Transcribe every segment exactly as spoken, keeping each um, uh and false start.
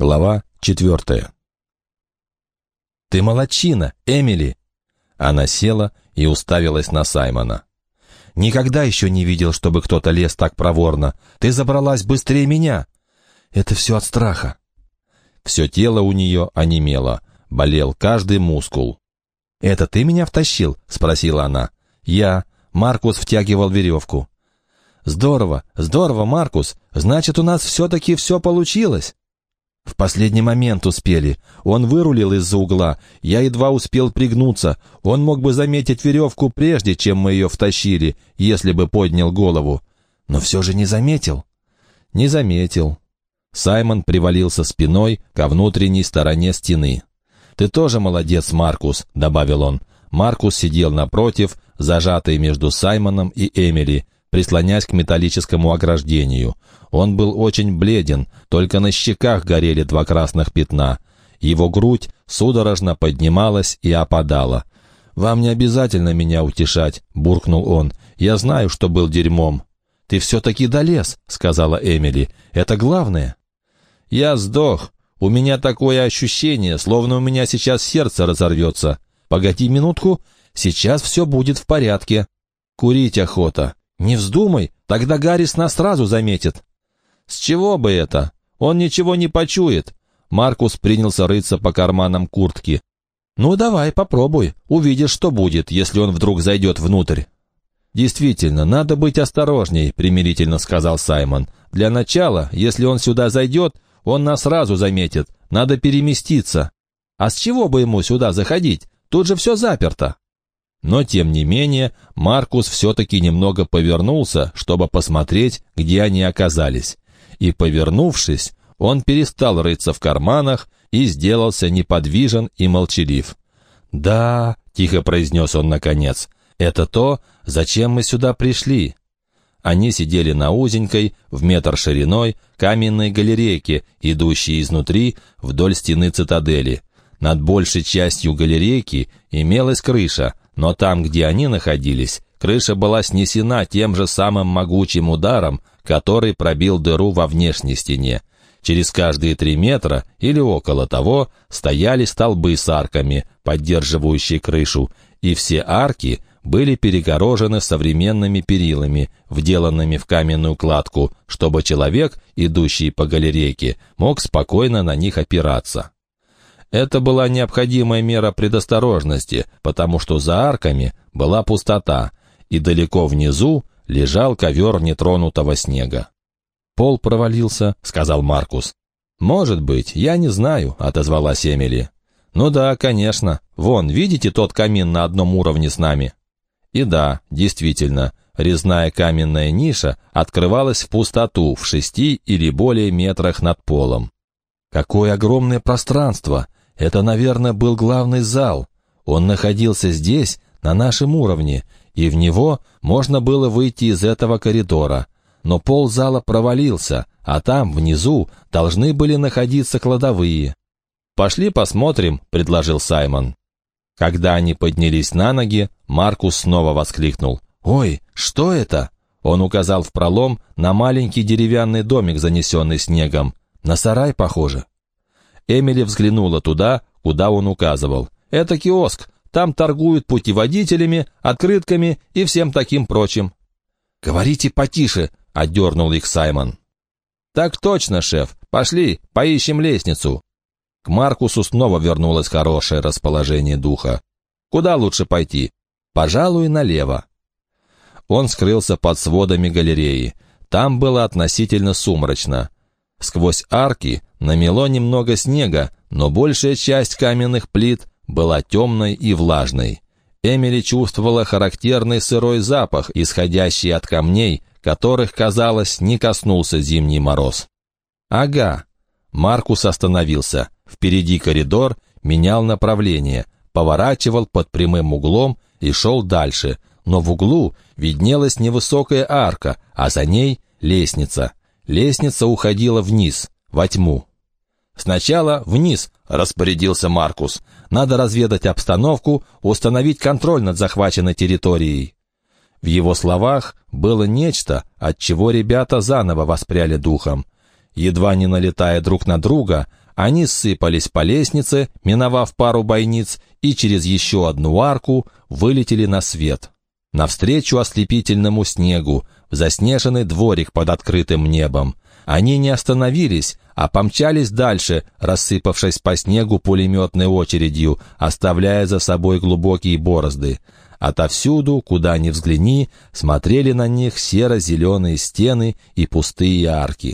Глава четвертая. «Ты молодчина, Эмили!» Она села и уставилась на Саймона. «Никогда еще не видел, чтобы кто-то лез так проворно. Ты забралась быстрее меня!» «Это все от страха». Все тело у нее онемело, болел каждый мускул. «Это ты меня втащил?» — спросила она. «Я». Маркус втягивал веревку. «Здорово, здорово, Маркус. Значит, у нас все-таки все получилось». «В последний момент успели. Он вырулил из-за угла. Я едва успел пригнуться. Он мог бы заметить веревку прежде, чем мы ее втащили, если бы поднял голову. Но все же не заметил». «Не заметил». Саймон привалился спиной ко внутренней стороне стены. «Ты тоже молодец, Маркус», — добавил он. Маркус сидел напротив, зажатый между Саймоном и Эмили, прислонясь к металлическому ограждению. Он был очень бледен, только на щеках горели два красных пятна. Его грудь судорожно поднималась и опадала. «Вам не обязательно меня утешать», — буркнул он. «Я знаю, что был дерьмом». «Ты все-таки долез», — сказала Эмили. «Это главное». «Я сдох. У меня такое ощущение, словно у меня сейчас сердце разорвется. Погоди минутку, сейчас все будет в порядке. Курить охота. Не вздумай, тогда Гаррис нас сразу заметит». «С чего бы это? Он ничего не почует». Маркус принялся рыться по карманам куртки. «Ну давай, попробуй. Увидишь, что будет, если он вдруг зайдет внутрь». «Действительно, надо быть осторожней», — примирительно сказал Саймон. «Для начала, если он сюда зайдет, он нас сразу заметит. Надо переместиться». «А с чего бы ему сюда заходить? Тут же все заперто». Но, тем не менее, Маркус все-таки немного повернулся, чтобы посмотреть, где они оказались. И, повернувшись, он перестал рыться в карманах и сделался неподвижен и молчалив. «Да», — тихо произнес он наконец, — «это то, зачем мы сюда пришли». Они сидели на узенькой, в метр шириной, каменной галерейке, идущей изнутри вдоль стены цитадели. Над большей частью галерейки имелась крыша, но там, где они находились, крыша была снесена тем же самым могучим ударом, который пробил дыру во внешней стене. Через каждые три метра или около того стояли столбы с арками, поддерживающие крышу, и все арки были перегорожены современными перилами, вделанными в каменную кладку, чтобы человек, идущий по галерейке, мог спокойно на них опираться. Это была необходимая мера предосторожности, потому что за арками была пустота, и далеко внизу лежал ковер нетронутого снега. «Пол провалился», — сказал Маркус. «Может быть, я не знаю», — отозвалась Эмили. «Ну да, конечно. Вон, видите тот камин на одном уровне с нами?» И да, действительно, резная каменная ниша открывалась в пустоту в шести или более метрах над полом. «Какое огромное пространство! Это, наверное, был главный зал. Он находился здесь, на нашем уровне, и в него можно было выйти из этого коридора. Но пол зала провалился, а там, внизу, должны были находиться кладовые». «Пошли посмотрим», — предложил Саймон. Когда они поднялись на ноги, Маркус снова воскликнул. «Ой, что это?» Он указал в пролом на маленький деревянный домик, занесенный снегом. «На сарай похоже». Эмили взглянула туда, куда он указывал. «Это киоск. Там торгуют путеводителями, открытками и всем таким прочим». «Говорите потише», — отдернул их Саймон. «Так точно, шеф. Пошли, поищем лестницу». К Маркусу снова вернулось хорошее расположение духа. «Куда лучше пойти?» «Пожалуй, налево». Он скрылся под сводами галереи. Там было относительно сумрачно. Сквозь арки намело немного снега, но большая часть каменных плит была темной и влажной. Эмили чувствовала характерный сырой запах, исходящий от камней, которых, казалось, не коснулся зимний мороз. «Ага». Маркус остановился. Впереди коридор менял направление, поворачивал под прямым углом и шел дальше, но в углу виднелась невысокая арка, а за ней лестница. Лестница уходила вниз, во тьму. «Сначала вниз», — распорядился Маркус. «Надо разведать обстановку, установить контроль над захваченной территорией». В его словах было нечто, от чего ребята заново воспряли духом. Едва не налетая друг на друга, Они ссыпались по лестнице, миновав пару бойниц, и через еще одну арку вылетели на свет. Навстречу ослепительному снегу, в заснеженный дворик под открытым небом. Они не остановились, а помчались дальше, рассыпавшись по снегу пулеметной очередью, оставляя за собой глубокие борозды. Отовсюду, куда ни взгляни, смотрели на них серо-зеленые стены и пустые арки.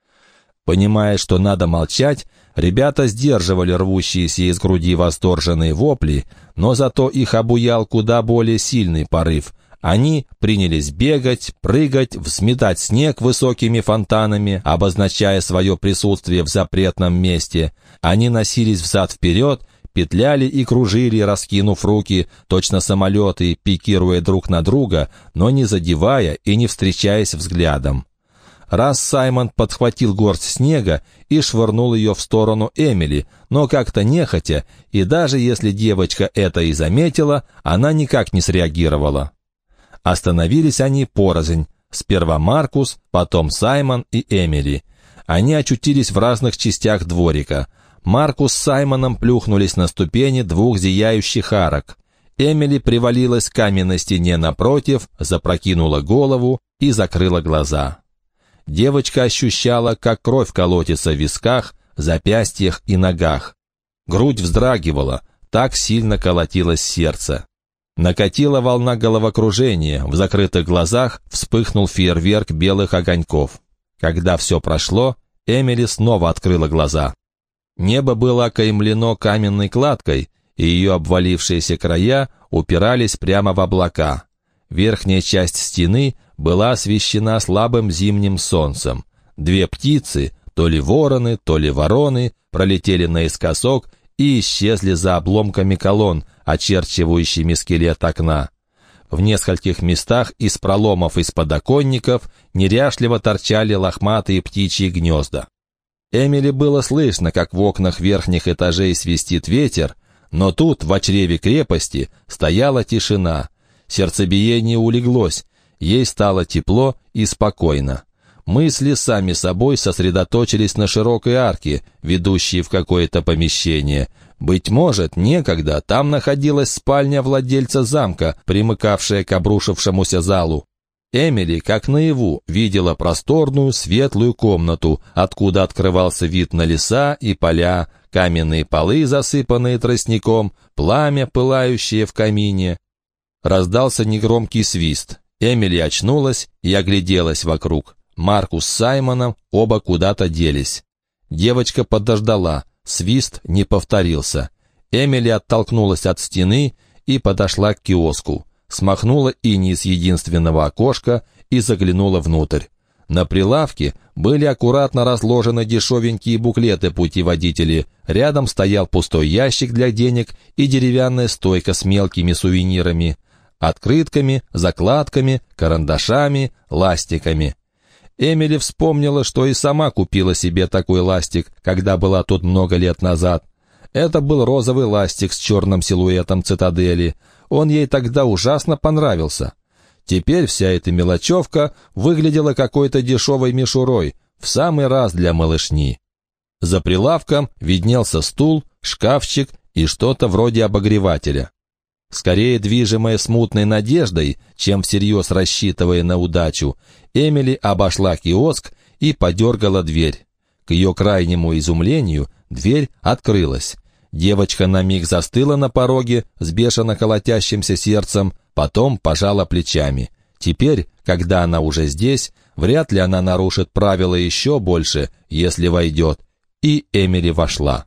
Понимая, что надо молчать, ребята сдерживали рвущиеся из груди восторженные вопли, но зато их обуял куда более сильный порыв. Они принялись бегать, прыгать, взметать снег высокими фонтанами, обозначая свое присутствие в запретном месте. Они носились взад-вперед, петляли и кружили, раскинув руки, точно самолеты, пикируя друг на друга, но не задевая и не встречаясь взглядом. Раз Саймон подхватил горсть снега и швырнул ее в сторону Эмили, но как-то нехотя, и даже если девочка это и заметила, она никак не среагировала. Остановились они порознь, сперва Маркус, потом Саймон и Эмили. Они очутились в разных частях дворика. Маркус с Саймоном плюхнулись на ступени двух зияющих арок. Эмили привалилась к каменной стене напротив, запрокинула голову и закрыла глаза. Девочка ощущала, как кровь колотится в висках, запястьях и ногах. Грудь вздрагивала, так сильно колотилось сердце. Накатила волна головокружения, в закрытых глазах вспыхнул фейерверк белых огоньков. Когда все прошло, Эмили снова открыла глаза. Небо было окаймлено каменной кладкой, и ее обвалившиеся края упирались прямо в облака. Верхняя часть стены была освещена слабым зимним солнцем. Две птицы, то ли вороны, то ли вороны, пролетели наискосок и исчезли за обломками колонн, очерчивающими скелет окна. В нескольких местах из проломов из подоконников неряшливо торчали лохматые птичьи гнезда. Эмили было слышно, как в окнах верхних этажей свистит ветер, но тут, в чреве крепости, стояла тишина. Сердцебиение улеглось, ей стало тепло и спокойно. Мысли сами собой сосредоточились на широкой арке, ведущей в какое-то помещение. Быть может, некогда там находилась спальня владельца замка, примыкавшая к обрушившемуся залу. Эмили, как наяву, видела просторную светлую комнату, откуда открывался вид на леса и поля, каменные полы, засыпанные тростником, пламя, пылающее в камине. Раздался негромкий свист. Эмили очнулась и огляделась вокруг. Маркус с Саймоном оба куда-то делись. Девочка подождала, свист не повторился. Эмили оттолкнулась от стены и подошла к киоску, смахнула иней с единственного окошка и заглянула внутрь. На прилавке были аккуратно разложены дешевенькие буклеты-путеводители, рядом стоял пустой ящик для денег и деревянная стойка с мелкими сувенирами, открытками, закладками, карандашами, ластиками. Эмили вспомнила, что и сама купила себе такой ластик, когда была тут много лет назад. Это был розовый ластик с черным силуэтом цитадели. Он ей тогда ужасно понравился. Теперь вся эта мелочевка выглядела какой-то дешевой мишурой, в самый раз для малышни. За прилавком виднелся стул, шкафчик и что-то вроде обогревателя. Скорее движимая смутной надеждой, чем всерьез рассчитывая на удачу, Эмили обошла киоск и подергала дверь. К ее крайнему изумлению дверь открылась. Девочка на миг застыла на пороге с бешено колотящимся сердцем, потом пожала плечами. Теперь, когда она уже здесь, вряд ли она нарушит правила еще больше, если войдет. И Эмили вошла.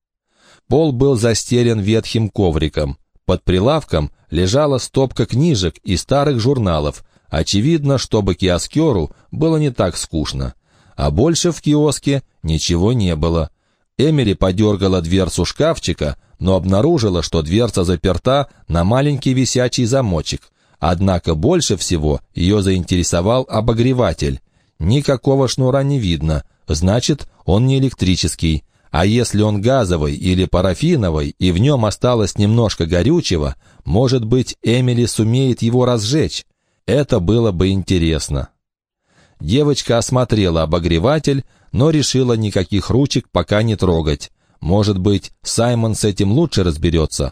Пол был застелен ветхим ковриком. Под прилавком лежала стопка книжек и старых журналов. Очевидно, чтобы киоскеру было не так скучно. А больше в киоске ничего не было. Эмили подергала дверцу шкафчика, но обнаружила, что дверца заперта на маленький висячий замочек. Однако больше всего ее заинтересовал обогреватель. Никакого шнура не видно, значит, он не электрический. А если он газовый или парафиновый, и в нем осталось немножко горючего, может быть, Эмили сумеет его разжечь. Это было бы интересно. Девочка осмотрела обогреватель, но решила никаких ручек пока не трогать. Может быть, Саймон с этим лучше разберется.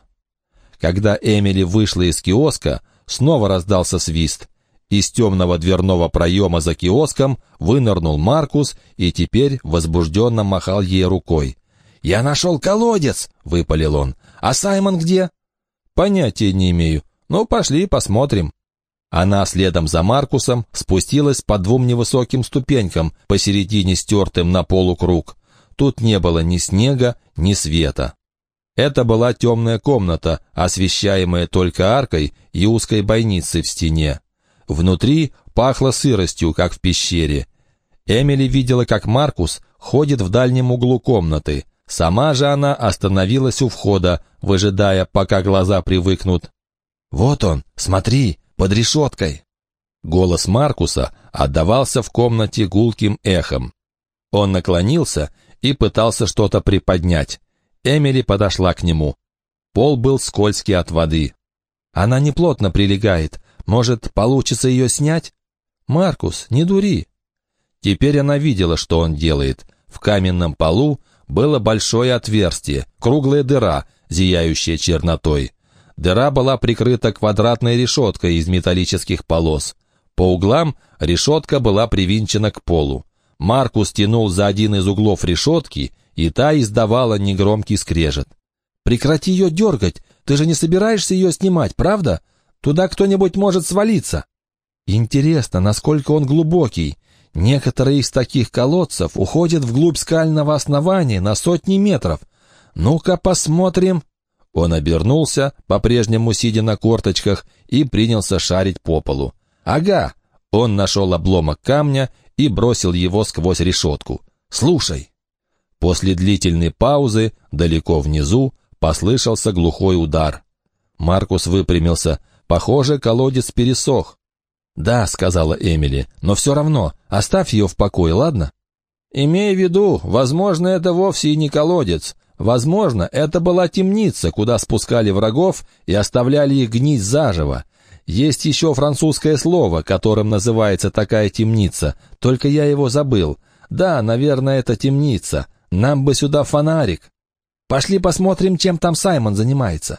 Когда Эмили вышла из киоска, снова раздался свист. Из темного дверного проема за киоском вынырнул Маркус и теперь возбужденно махал ей рукой. «Я нашел колодец!» — выпалил он. «А Саймон где?» «Понятия не имею. Ну, пошли посмотрим». Она следом за Маркусом спустилась по двум невысоким ступенькам, посередине стертым на полу круг. Тут не было ни снега, ни света. Это была темная комната, освещаемая только аркой и узкой бойницей в стене. Внутри пахло сыростью, как в пещере. Эмили видела, как Маркус ходит в дальнем углу комнаты. Сама же она остановилась у входа, выжидая, пока глаза привыкнут. «Вот он, смотри, под решеткой!» Голос Маркуса отдавался в комнате гулким эхом. Он наклонился и пытался что-то приподнять. Эмили подошла к нему. Пол был скользкий от воды. «Она неплотно прилегает. Может, получится ее снять?» «Маркус, не дури!» Теперь она видела, что он делает. В каменном полу было большое отверстие, круглая дыра, зияющая чернотой. Дыра была прикрыта квадратной решеткой из металлических полос. По углам решетка была привинчена к полу. Маркус тянул за один из углов решетки, и та издавала негромкий скрежет. «Прекрати ее дергать! Ты же не собираешься ее снимать, правда? Туда кто-нибудь может свалиться!» «Интересно, насколько он глубокий. Некоторые из таких колодцев уходят вглубь скального основания на сотни метров. Ну-ка посмотрим!» Он обернулся, по-прежнему сидя на корточках, и принялся шарить по полу. «Ага!» Он нашел обломок камня и бросил его сквозь решетку. «Слушай!» После длительной паузы, далеко внизу, послышался глухой удар. Маркус выпрямился. Похоже, колодец пересох. «Да», — сказала Эмили, — «но все равно, оставь ее в покое, ладно?» «Имей в виду, возможно, это вовсе и не колодец. Возможно, это была темница, куда спускали врагов и оставляли их гнить заживо. Есть еще французское слово, которым называется такая темница, только я его забыл. Да, наверное, это темница. Нам бы сюда фонарик. Пошли посмотрим, чем там Саймон занимается».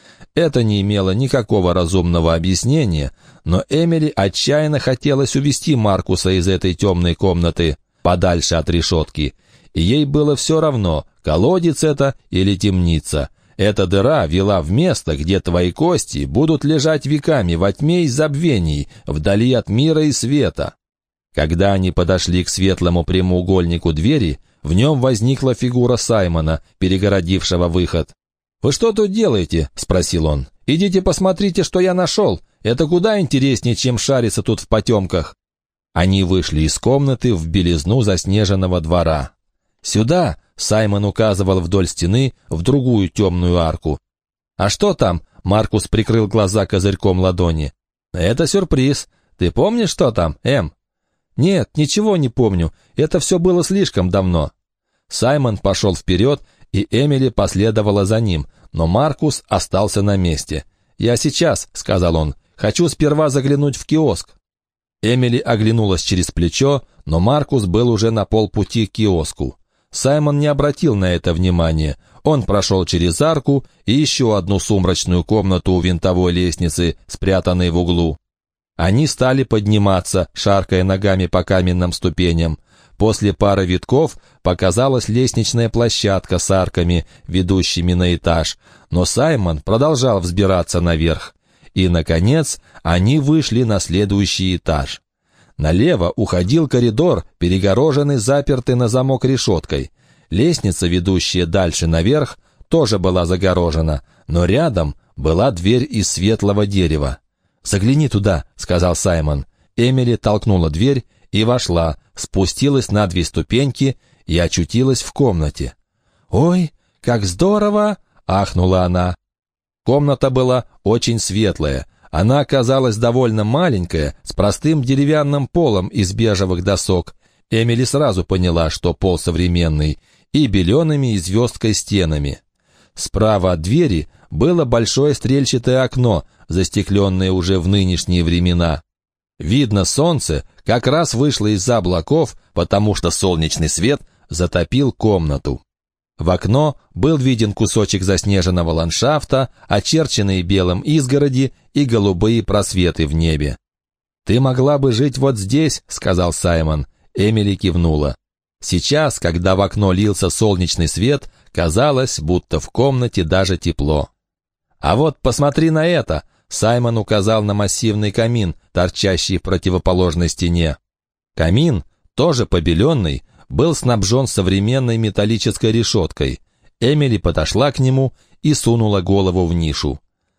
Это не имело никакого разумного объяснения, но Эмили отчаянно хотелось увести Маркуса из этой темной комнаты, подальше от решетки. И ей было все равно, колодец это или темница. Эта дыра вела в место, где твои кости будут лежать веками во тьме и забвении, вдали от мира и света. Когда они подошли к светлому прямоугольнику двери, в нем возникла фигура Саймона, перегородившего выход. «Вы что тут делаете?» — спросил он. «Идите посмотрите, что я нашел. Это куда интереснее, чем шариться тут в потемках». Они вышли из комнаты в белизну заснеженного двора. «Сюда!» — Саймон указывал вдоль стены в другую темную арку. «А что там?» — Маркус прикрыл глаза козырьком ладони. «Это сюрприз. Ты помнишь, что там, Эм?» «Нет, ничего не помню. Это все было слишком давно». Саймон пошел вперед, и Эмили последовала за ним, но Маркус остался на месте. «Я сейчас», — сказал он, — «хочу сперва заглянуть в киоск». Эмили оглянулась через плечо, но Маркус был уже на полпути к киоску. Саймон не обратил на это внимания. Он прошел через арку и еще одну сумрачную комнату у винтовой лестницы, спрятанной в углу. Они стали подниматься, шаркая ногами по каменным ступеням. После пары витков показалась лестничная площадка с арками, ведущими на этаж, но Саймон продолжал взбираться наверх. И, наконец, они вышли на следующий этаж. Налево уходил коридор, перегороженный запертой на замок решеткой. Лестница, ведущая дальше наверх, тоже была загорожена, но рядом была дверь из светлого дерева. «Загляни туда», — сказал Саймон. Эмили толкнула дверь и вошла, спустилась на две ступеньки и очутилась в комнате. «Ой, как здорово!» — ахнула она. Комната была очень светлая. Она оказалась довольно маленькая, с простым деревянным полом из бежевых досок. Эмили сразу поняла, что пол современный, и белеными и звездкой стенами. Справа от двери было большое стрельчатое окно, застекленное уже в нынешние времена. Видно, солнце как раз вышло из-за облаков, потому что солнечный свет затопил комнату. В окно был виден кусочек заснеженного ландшафта, очерченные белым изгороди и голубые просветы в небе. «Ты могла бы жить вот здесь», — сказал Саймон. Эмили кивнула. Сейчас, когда в окно лился солнечный свет, казалось, будто в комнате даже тепло. «А вот посмотри на это!» — Саймон указал на массивный камин, торчащий в противоположной стене. Камин, тоже побеленный, был снабжен современной металлической решеткой. Эмили подошла к нему и сунула голову в нишу.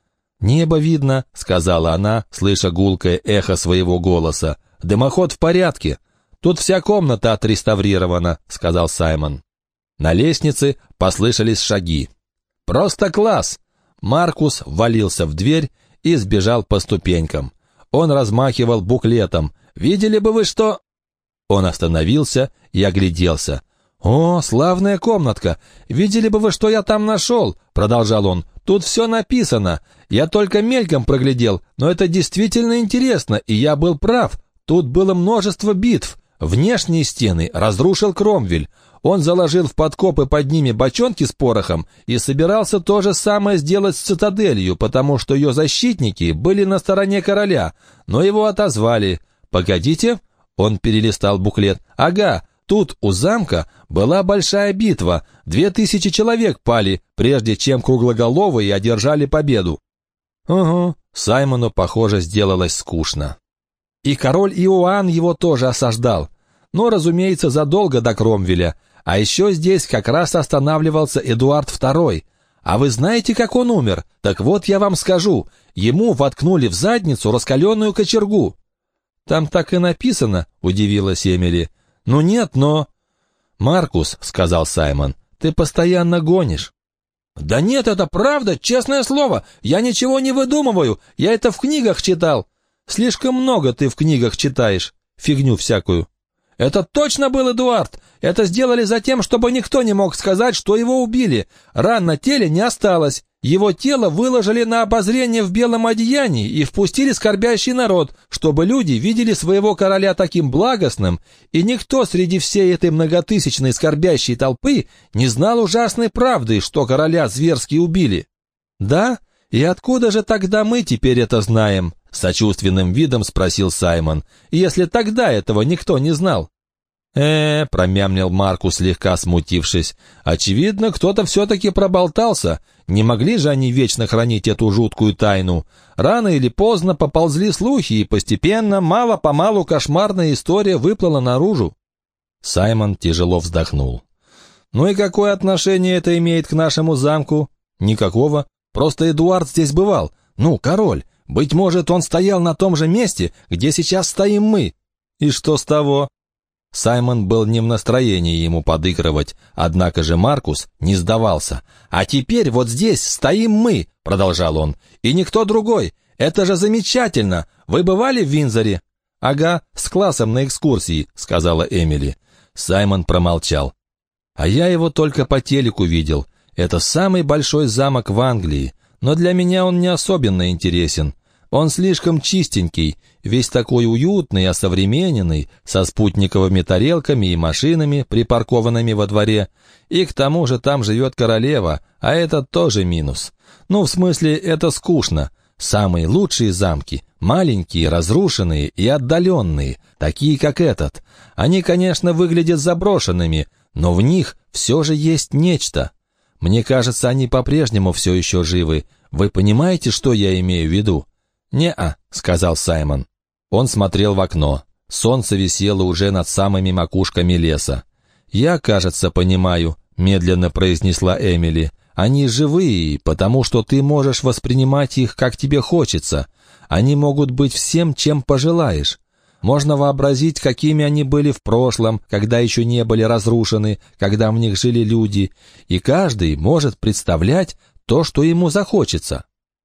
«Небо видно», — сказала она, слыша гулкое эхо своего голоса. «Дымоход в порядке. Тут вся комната отреставрирована», — сказал Саймон. На лестнице послышались шаги. «Просто класс!» Маркус ввалился в дверь и сбежал по ступенькам. Он размахивал буклетом. «Видели бы вы что...» Он остановился и огляделся. «О, славная комнатка! Видели бы вы, что я там нашел?» — продолжал он. «Тут все написано. Я только мельком проглядел, но это действительно интересно, и я был прав. Тут было множество битв. Внешние стены разрушил Кромвель. Он заложил в подкопы под ними бочонки с порохом и собирался то же самое сделать с цитаделью, потому что ее защитники были на стороне короля, но его отозвали. Погодите...» Он перелистал буклет. «Ага, тут у замка была большая битва. Две тысячи человек пали, прежде чем круглоголовые одержали победу». «Угу», Саймону, похоже, сделалось скучно. «И король Иоанн его тоже осаждал. Но, разумеется, задолго до Кромвеля. А еще здесь как раз останавливался Эдуард второй. А вы знаете, как он умер? Так вот я вам скажу. Ему воткнули в задницу раскаленную кочергу». «Там так и написано», — удивилась Эмили. «Ну нет, но...» «Маркус», — сказал Саймон, — «ты постоянно гонишь». «Да нет, это правда, честное слово. Я ничего не выдумываю. Я это в книгах читал». «Слишком много ты в книгах читаешь. Фигню всякую». «Это точно был Эдуард. Это сделали затем, чтобы никто не мог сказать, что его убили. Ран на теле не осталось. Его тело выложили на обозрение в белом одеянии и впустили скорбящий народ, чтобы люди видели своего короля таким благостным, и никто среди всей этой многотысячной скорбящей толпы не знал ужасной правды, что короля зверски убили». «Да? И откуда же тогда мы теперь это знаем?» — сочувственным видом спросил Саймон. «Если тогда этого никто не знал». «Э-э», — промямлил Маркус, слегка смутившись. «Очевидно, кто-то все-таки проболтался. Не могли же они вечно хранить эту жуткую тайну. Рано или поздно поползли слухи, и постепенно, мало-помалу, кошмарная история выплыла наружу». Саймон тяжело вздохнул. «Ну и какое отношение это имеет к нашему замку?» «Никакого. Просто Эдуард здесь бывал. Ну, король. Быть может, он стоял на том же месте, где сейчас стоим мы. И что с того?» Саймон был не в настроении ему подыгрывать, однако же Маркус не сдавался. «А теперь вот здесь стоим мы», — продолжал он, — «и никто другой. Это же замечательно. Вы бывали в Виндзоре?» «Ага, с классом на экскурсии», — сказала Эмили. Саймон промолчал. «А я его только по телеку видел. Это самый большой замок в Англии, но для меня он не особенно интересен. Он слишком чистенький, весь такой уютный, осовремененный, со спутниковыми тарелками и машинами, припаркованными во дворе. И к тому же там живет королева, а это тоже минус. Ну, в смысле, это скучно. Самые лучшие замки, маленькие, разрушенные и отдаленные, такие как этот. Они, конечно, выглядят заброшенными, но в них все же есть нечто. Мне кажется, они по-прежнему все еще живы. Вы понимаете, что я имею в виду?» «Не-а», — сказал Саймон. Он смотрел в окно. Солнце висело уже над самыми макушками леса. «Я, кажется, понимаю», — медленно произнесла Эмили. «Они живые, потому что ты можешь воспринимать их, как тебе хочется. Они могут быть всем, чем пожелаешь. Можно вообразить, какими они были в прошлом, когда еще не были разрушены, когда в них жили люди, и каждый может представлять то, что ему захочется».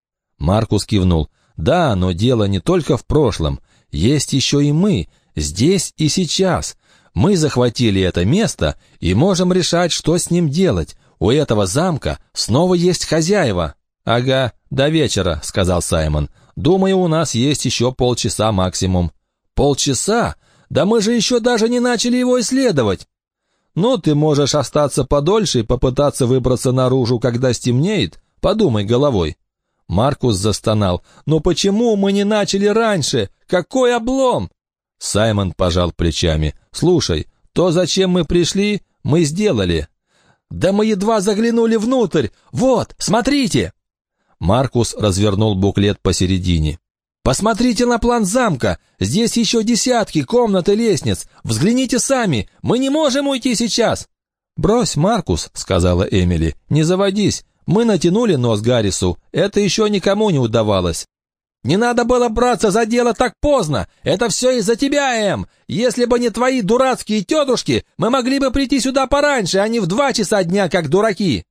Маркус кивнул. «Да, но дело не только в прошлом. Есть еще и мы, здесь и сейчас. Мы захватили это место и можем решать, что с ним делать. У этого замка снова есть хозяева». «Ага, до вечера», — сказал Саймон. «Думаю, у нас есть еще полчаса максимум». «Полчаса? Да мы же еще даже не начали его исследовать!» «Ну, ты можешь остаться подольше и попытаться выбраться наружу, когда стемнеет. Подумай головой». Маркус застонал. «Но почему мы не начали раньше? Какой облом?» Саймон пожал плечами. «Слушай, то, зачем мы пришли, мы сделали». «Да мы едва заглянули внутрь! Вот, смотрите!» Маркус развернул буклет посередине. «Посмотрите на план замка! Здесь еще десятки комнат и лестниц! Взгляните сами! Мы не можем уйти сейчас!» «Брось, Маркус», — сказала Эмили, — «не заводись! Мы натянули нос Гаррису, это еще никому не удавалось». «Не надо было браться за дело так поздно! Это все из-за тебя, Эм! Если бы не твои дурацкие тетушки, мы могли бы прийти сюда пораньше, а не в два часа дня, как дураки!»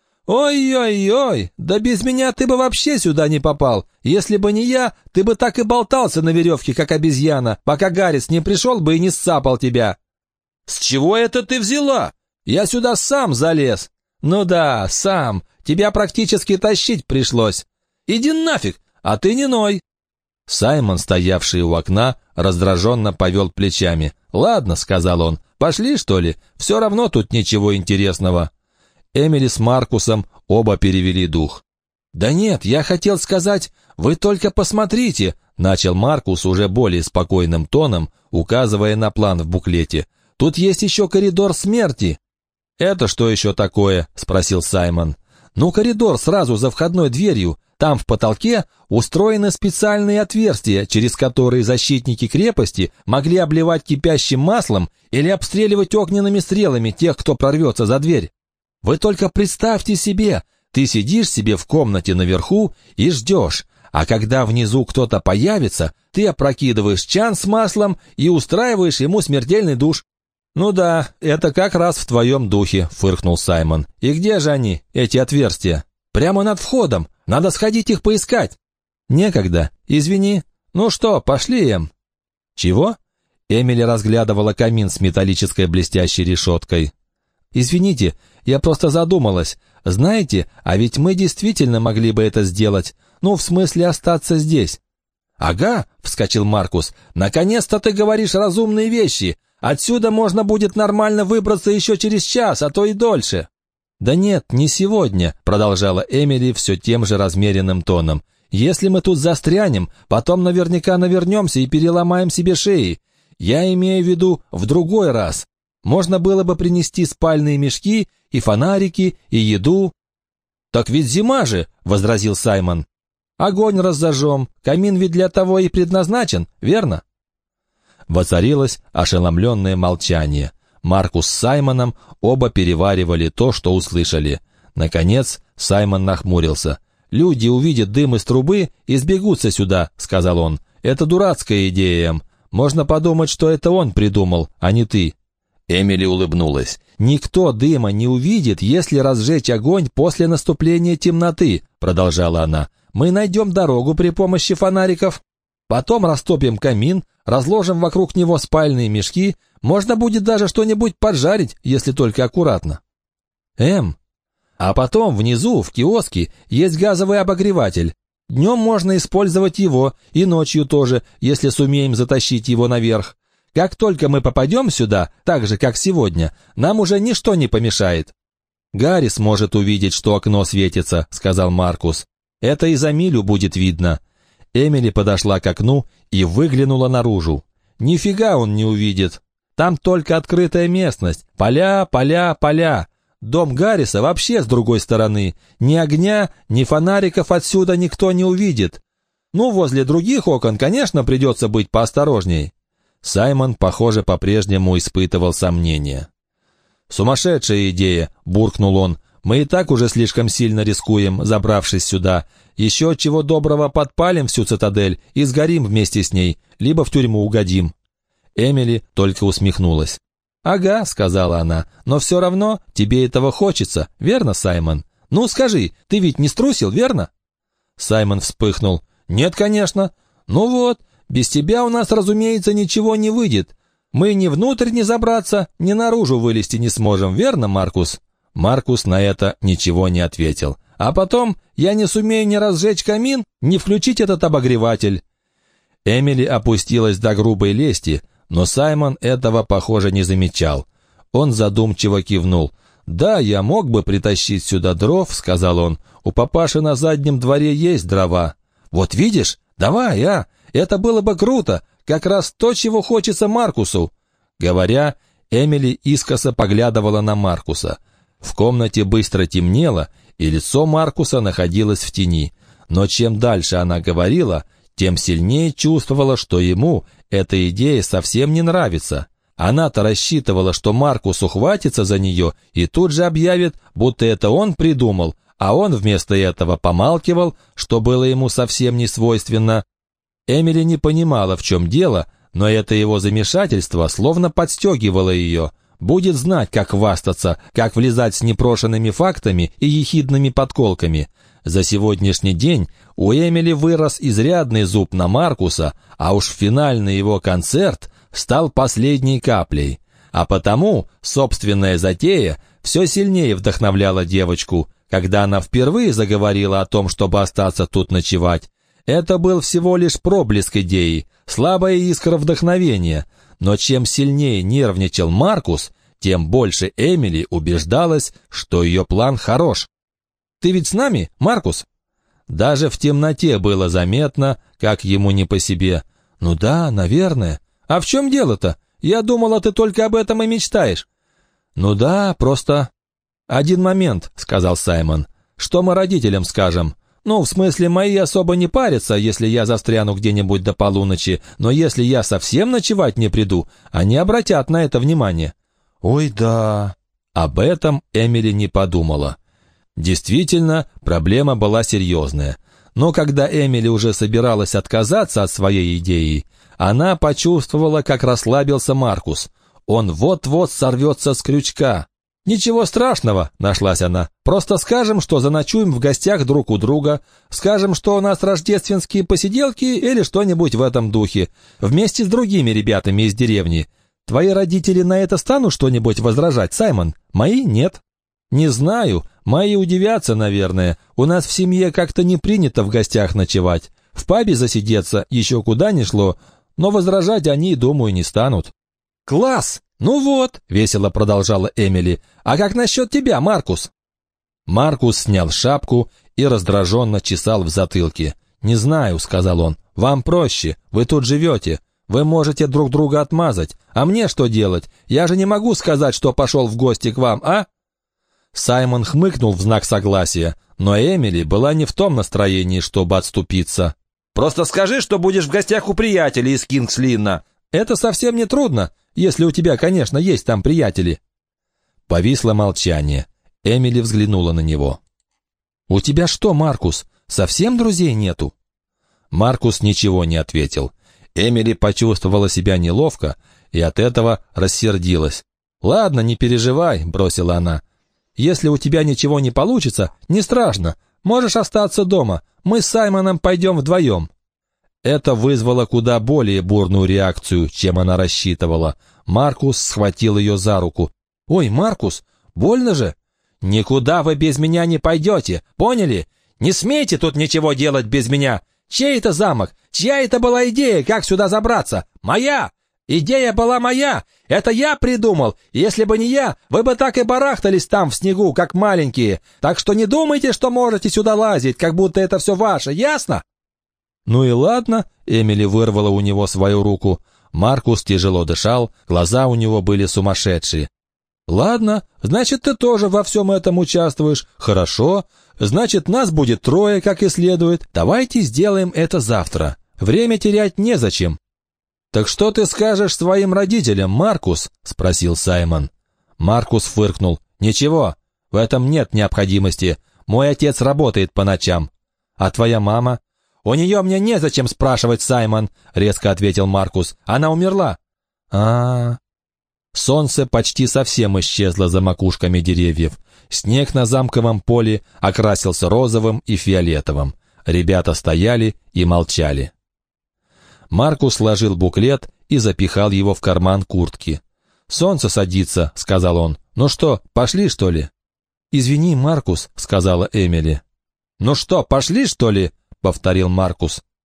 «Ой-ой-ой, да без меня ты бы вообще сюда не попал. Если бы не я, ты бы так и болтался на веревке, как обезьяна, пока Гаррис не пришел бы и не сцапал тебя». «С чего это ты взяла? Я сюда сам залез». «Ну да, сам. Тебя практически тащить пришлось. Иди нафиг, а ты не ной». Саймон, стоявший у окна, раздраженно повел плечами. «Ладно», — сказал он, — «пошли, что ли? Все равно тут ничего интересного». Эмили с Маркусом оба перевели дух. «Да нет, я хотел сказать, вы только посмотрите», — начал Маркус уже более спокойным тоном, указывая на план в буклете. «Тут есть еще коридор смерти». «Это что еще такое?» — спросил Саймон. «Ну, коридор сразу за входной дверью. Там в потолке устроены специальные отверстия, через которые защитники крепости могли обливать кипящим маслом или обстреливать огненными стрелами тех, кто прорвется за дверь. Вы только представьте себе, ты сидишь себе в комнате наверху и ждешь, а когда внизу кто-то появится, ты опрокидываешь чан с маслом и устраиваешь ему смертельный душ». «Ну да, это как раз в твоем духе», — фыркнул Саймон. «И где же они, эти отверстия?» «Прямо над входом. Надо сходить их поискать». «Некогда. Извини. Ну что, пошли, Эм». «Чего?» Эмили разглядывала камин с металлической блестящей решеткой. «Извините, я просто задумалась. Знаете, а ведь мы действительно могли бы это сделать. Ну, в смысле, остаться здесь». «Ага», — вскочил Маркус, — «наконец-то ты говоришь разумные вещи. Отсюда можно будет нормально выбраться еще через час, а то и дольше». «Да нет, не сегодня», — продолжала Эмили все тем же размеренным тоном. «Если мы тут застрянем, потом наверняка навернемся и переломаем себе шеи. Я имею в виду в другой раз. Можно было бы принести спальные мешки и фонарики, и еду». «Так ведь зима же», — возразил Саймон. «Огонь разожжем, камин ведь для того и предназначен, верно?» Воцарилось ошеломленное молчание. Маркус с Саймоном оба переваривали то, что услышали. Наконец Саймон нахмурился. «Люди увидят дым из трубы и сбегутся сюда», — сказал он. «Это дурацкая идея, Эм. Можно подумать, что это он придумал, а не ты». Эмили улыбнулась. «Никто дыма не увидит, если разжечь огонь после наступления темноты», — продолжала она. «Мы найдем дорогу при помощи фонариков. Потом растопим камин, разложим вокруг него спальные мешки, можно будет даже что-нибудь поджарить, если только аккуратно». «Эм, а потом внизу, в киоске, есть газовый обогреватель. Днем можно использовать его, и ночью тоже, если сумеем затащить его наверх. Как только мы попадем сюда, так же, как сегодня, нам уже ничто не помешает». «Гаррис может увидеть, что окно светится», — сказал Маркус. «Это и за милю будет видно». Эмили подошла к окну и выглянула наружу. «Нифига он не увидит. Там только открытая местность. Поля, поля, поля. Дом Гарриса вообще с другой стороны. Ни огня, ни фонариков отсюда никто не увидит. Ну, возле других окон, конечно, придется быть поосторожней». Саймон, похоже, по-прежнему испытывал сомнения. «Сумасшедшая идея», — буркнул он. «Мы и так уже слишком сильно рискуем, забравшись сюда. Еще чего доброго подпалим всю цитадель и сгорим вместе с ней, либо в тюрьму угодим». Эмили только усмехнулась. «Ага», — сказала она, — «но все равно тебе этого хочется, верно, Саймон? Ну, скажи, ты ведь не струсил, верно?» Саймон вспыхнул. «Нет, конечно. Ну вот, без тебя у нас, разумеется, ничего не выйдет. Мы ни внутрь не забраться, ни наружу вылезти не сможем, верно, Маркус?» Маркус на это ничего не ответил. «А потом я не сумею ни разжечь камин, ни включить этот обогреватель». Эмили опустилась до грубой лести, но Саймон этого, похоже, не замечал. Он задумчиво кивнул. «Да, я мог бы притащить сюда дров», — сказал он. «У папаши на заднем дворе есть дрова». «Вот видишь? Давай, а! Это было бы круто! Как раз то, чего хочется Маркусу!» Говоря, Эмили искоса поглядывала на Маркуса. В комнате быстро темнело, и лицо Маркуса находилось в тени. Но чем дальше она говорила, тем сильнее чувствовала, что ему эта идея совсем не нравится. Она-то рассчитывала, что Маркус ухватится за нее и тут же объявит, будто это он придумал, а он вместо этого помалкивал, что было ему совсем не свойственно. Эмили не понимала, в чем дело, но это его замешательство словно подстегивало ее. Будет знать, как хвастаться, как влезать с непрошенными фактами и ехидными подколками. За сегодняшний день у Эмили вырос изрядный зуб на Маркуса, а уж финальный его концерт стал последней каплей. А потому собственная затея все сильнее вдохновляла девочку. Когда она впервые заговорила о том, чтобы остаться тут ночевать, это был всего лишь проблеск идеи, слабая искра вдохновения. Но чем сильнее нервничал Маркус, тем больше Эмили убеждалась, что ее план хорош. «Ты ведь с нами, Маркус?» Даже в темноте было заметно, как ему не по себе. «Ну да, наверное. А в чем дело-то? Я думала, ты только об этом и мечтаешь». «Ну да, просто...» «Один момент», — сказал Саймон. «Что мы родителям скажем? Ну, в смысле, мои особо не парятся, если я застряну где-нибудь до полуночи, но если я совсем ночевать не приду, они обратят на это внимание». «Ой, да...» Об этом Эмили не подумала. Действительно, проблема была серьезная. Но когда Эмили уже собиралась отказаться от своей идеи, она почувствовала, как расслабился Маркус. Он вот-вот сорвется с крючка. «Ничего страшного», — нашлась она. «Просто скажем, что заночуем в гостях друг у друга, скажем, что у нас рождественские посиделки или что-нибудь в этом духе, вместе с другими ребятами из деревни. Твои родители на это станут что-нибудь возражать, Саймон? Мои нет». «Не знаю. Мои удивятся, наверное. У нас в семье как-то не принято в гостях ночевать. В пабе засидеться еще куда ни шло, но возражать они, думаю, не станут». «Класс! Ну вот», — весело продолжала Эмили. «А как насчет тебя, Маркус?» Маркус снял шапку и раздраженно чесал в затылке. «Не знаю», — сказал он, — «вам проще, вы тут живете. Вы можете друг друга отмазать. А мне что делать? Я же не могу сказать, что пошел в гости к вам, а?» Саймон хмыкнул в знак согласия, но Эмили была не в том настроении, чтобы отступиться. «Просто скажи, что будешь в гостях у приятелей из Кингслинна. Это совсем не трудно, если у тебя, конечно, есть там приятели». Повисло молчание. Эмили взглянула на него. «У тебя что, Маркус, совсем друзей нету?» Маркус ничего не ответил. Эмили почувствовала себя неловко и от этого рассердилась. «Ладно, не переживай», — бросила она. «Если у тебя ничего не получится, не страшно. Можешь остаться дома. Мы с Саймоном пойдем вдвоем». Это вызвало куда более бурную реакцию, чем она рассчитывала. Маркус схватил ее за руку. «Ой, Маркус, больно же?» «Никуда вы без меня не пойдете, поняли? Не смейте тут ничего делать без меня. Чей это замок? Чья это была идея, как сюда забраться? Моя! Идея была моя! Это я придумал! Если бы не я, вы бы так и барахтались там в снегу, как маленькие. Так что не думайте, что можете сюда лазить, как будто это все ваше, ясно?» «Ну и ладно», — Эмили вырвала у него свою руку. Маркус тяжело дышал, глаза у него были сумасшедшие. «Ладно, значит, ты тоже во всем этом участвуешь. Хорошо. Значит, нас будет трое, как и следует. Давайте сделаем это завтра. Время терять незачем». «Так что ты скажешь своим родителям, Маркус?» — спросил Саймон. Маркус фыркнул. «Ничего, в этом нет необходимости. Мой отец работает по ночам». «А твоя мама?» «У нее мне незачем спрашивать, Саймон», — резко ответил Маркус. «Она умерла». А-а-а. Солнце почти совсем исчезло за макушками деревьев. Снег на замковом поле окрасился розовым и фиолетовым. Ребята стояли и молчали. Маркус сложил буклет и запихал его в карман куртки. «Солнце садится», — сказал он. «Ну что, пошли, что ли?» «Извини, Маркус», — сказала Эмили. «Ну что, пошли, что ли?» — повторил Маркус.